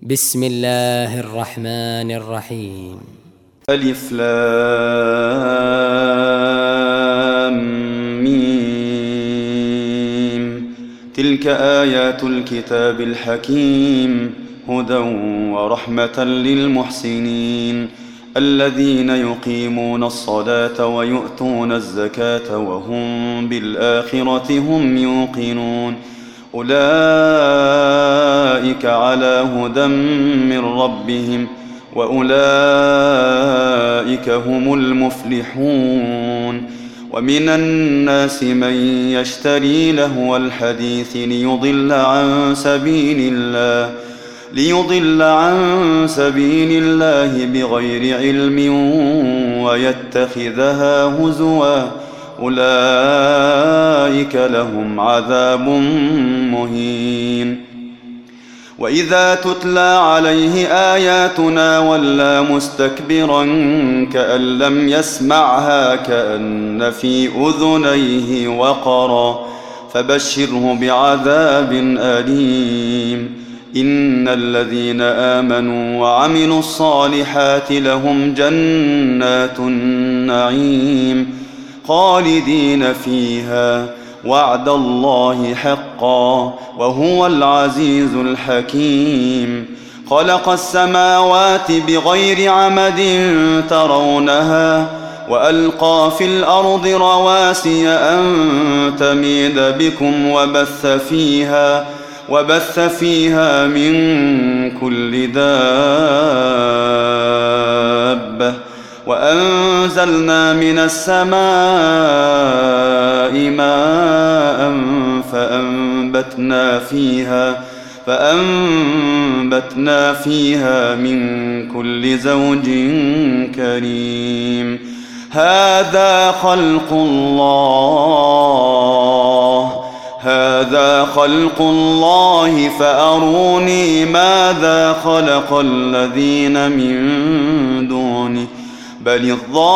بسم الله الرحمن الرحيم. ألف لام ميم. تلك آيات الكتاب الحكيم هدى ورحمة للمحسنين الذين يقيمون الصلاة ويؤتون الزكاة وهم بالآخرة هم يوقنون أولئك على هدى من ربهم وأولئك هم المفلحون. ومن الناس من يشتري لهو الحديث ليضل عن سبيل الله بغير علم ويتخذها هزوا أولئك لهم عذاب مهين. وإذا تتلى عليه آياتنا ولى مستكبرا كأن لم يسمعها كأن في أذنيه وقرا فبشره بعذاب أليم. إن الذين آمنوا وعملوا الصالحات لهم جنات النعيم خالدين فيها وعد الله حقا وهو العزيز الحكيم. خلق السماوات بغير عمد ترونها وألقى في الأرض رواسي أن تميد بكم وبث فيها من كل دابة وأنزلنا من السماء ماء فأنبتنا فيها من كل زوج كريم. هذا خلق الله فأروني ماذا خلق الذين من دونه بل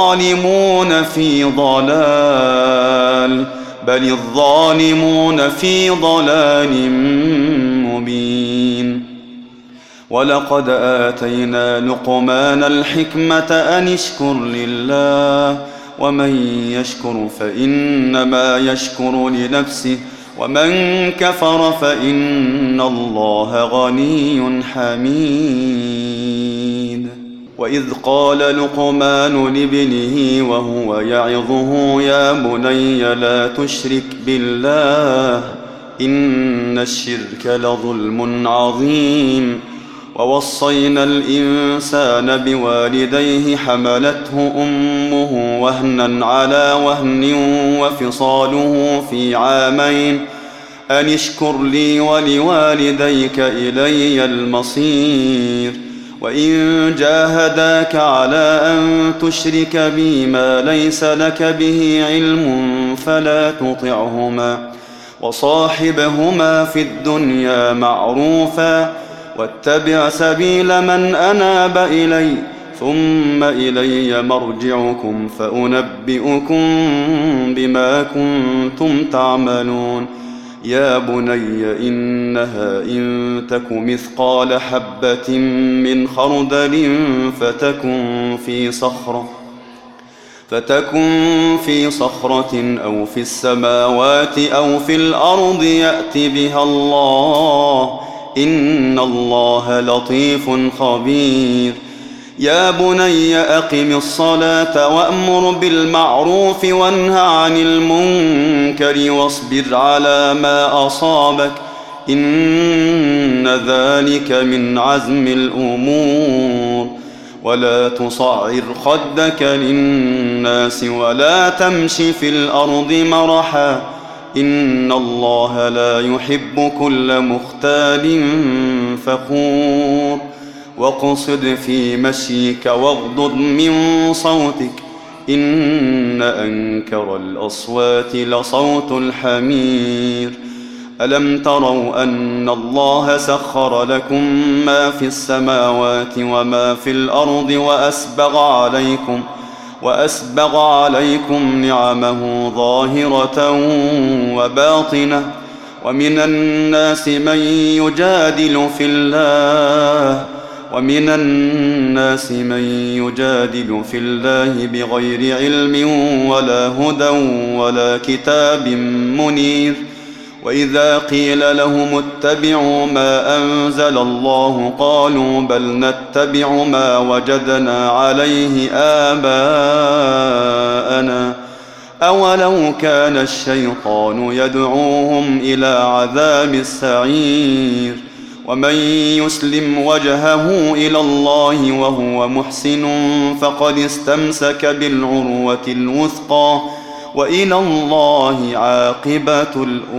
الظالمون في ضلال مبين. ولقد آتينا لقمان الحكمة أن اشكر لله ومن يشكر فإنما يشكر لنفسه ومن كفر فإن الله غني حميد. وإذ قال لقمان لابنه وهو يعظه يا بني لا تشرك بالله إن الشرك لظلم عظيم. ووصينا الإنسان بوالديه حملته أمه وهنا على وهن وفصاله في عامين أن اشكر لي ولوالديك إلي المصير. وإن جاهداك على أن تشرك بي ما ليس لك به علم فلا تطعهما وصاحبهما في الدنيا معروفا واتبع سبيل من أناب إلي ثم إلي مرجعكم فأنبئكم بما كنتم تعملون. يا بني إنها إن تك مثقال حبة من خردل فتكن في صخرة أو في السماوات أو في الأرض يأت بها الله إن الله لطيف خبير. يا بني أقم الصلاة وأمر بالمعروف وانه عن المنكر واصبر على ما أصابك إن ذلك من عزم الأمور. ولا تصعر خدك للناس ولا تمش في الأرض مرحا إن الله لا يحب كل مختال فخور. واقصد في مشيك واغضض من صوتك إن أنكر الأصوات لصوت الحمير. ألم تروا أن الله سخر لكم ما في السماوات وما في الأرض وأسبغ عليكم نعمه ظاهرة وباطنة ومن الناس من يجادل في الله بغير علم ولا هدى ولا كتاب منير. وإذا قيل لهم اتبعوا ما أنزل الله قالوا بل نتبع ما وجدنا عليه آباءنا أولو كان الشيطان يدعوهم إلى عذاب السعير. ومن يسلم وجهه إلى الله وهو محسن فقد استمسك بالعروة الوثقى وإلى الله عاقبة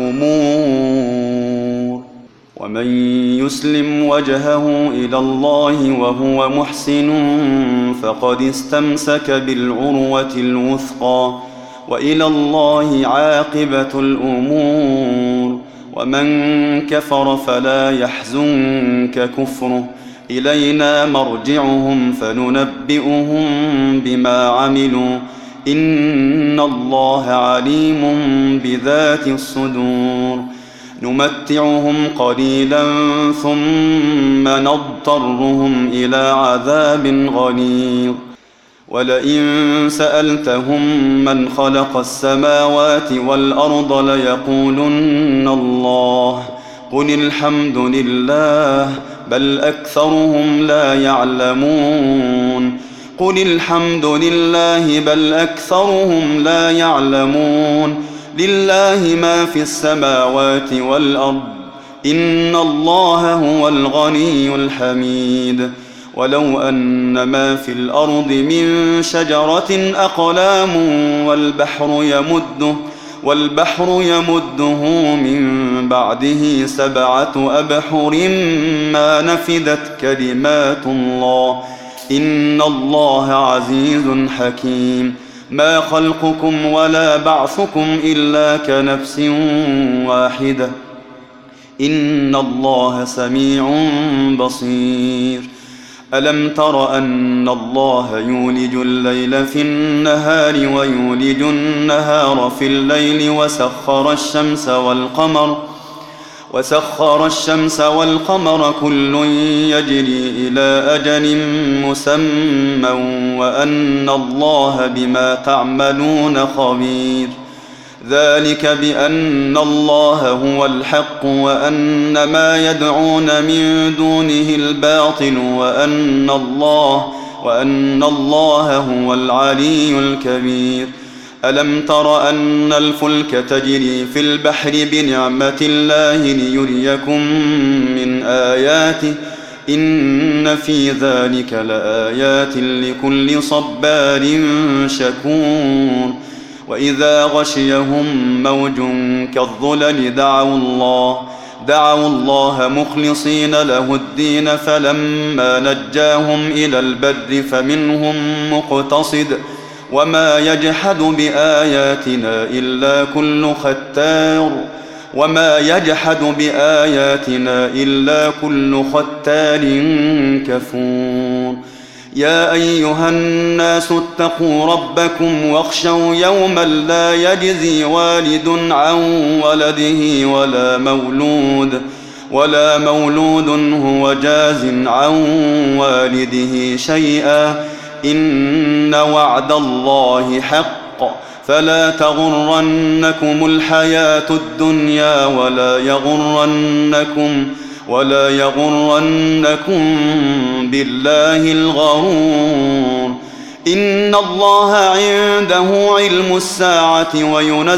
الأمور. ومن يسلم وجهه إلى الله وهو محسن فقد استمسك بالعروة الوثقى وإلى الله عاقبة الأمور. ومن كفر فلا يحزنك كفره إلينا مرجعهم فننبئهم بما عملوا إن الله عليم بذات الصدور. نمتعهم قليلا ثم نضطرهم إلى عذاب غليظ. ولئن سألتهم من خلق السماوات والأرض ليقولن الله قل الحمد لله بل أكثرهم لا يعلمون. قل الحمد لله بل أكثرهم لا يعلمون. لله ما في السماوات والأرض إن الله هو الغني الحميد. ولو أن ما في الأرض من شجرة أقلام والبحر يمده من بعده 7 أبحر ما نفدت كلمات الله إن الله عزيز حكيم. ما خلقكم ولا بعثكم إلا كنفس واحدة إن الله سميع بصير. ألم تر أن الله يولج الليل في النهار ويولج النهار في الليل وسخر الشمس والقمر كل يجري إلى أجل مسمى وأن الله بما تعملون خبير. ذلك بأن الله هو الحق وأن ما يدعون من دونه الباطل وأن الله هو العلي الكبير. ألم تر أن الفلك تجري في البحر بنعمة الله ليريكم من آياته إن في ذلك لآيات لكل صبار شكور. وإذا غشيهم موج كالظلل دعوا الله مخلصين له الدين فلما نجاهم إلى البر فمنهم مقتصد وما يجحد بآياتنا إلا كل ختار كفور. يا أيها الناس اتقوا ربكم واخشوا يوما لا يجزي والد عن ولده ولا مولود هو جاز عن والده شيئا إن وعد الله حق فلا تغرنكم الحياة الدنيا ولا يغرنكم بالله الغرور. إن الله عنده علم الساعة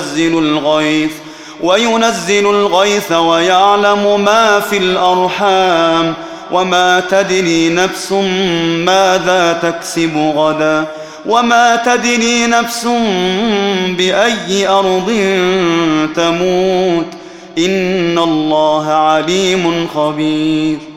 وينزل الغيث ويعلم ما في الأرحام وما تدري نفس ماذا تكسب غدا وما تدري نفس بأي أرض تموت إن الله عليم خبير.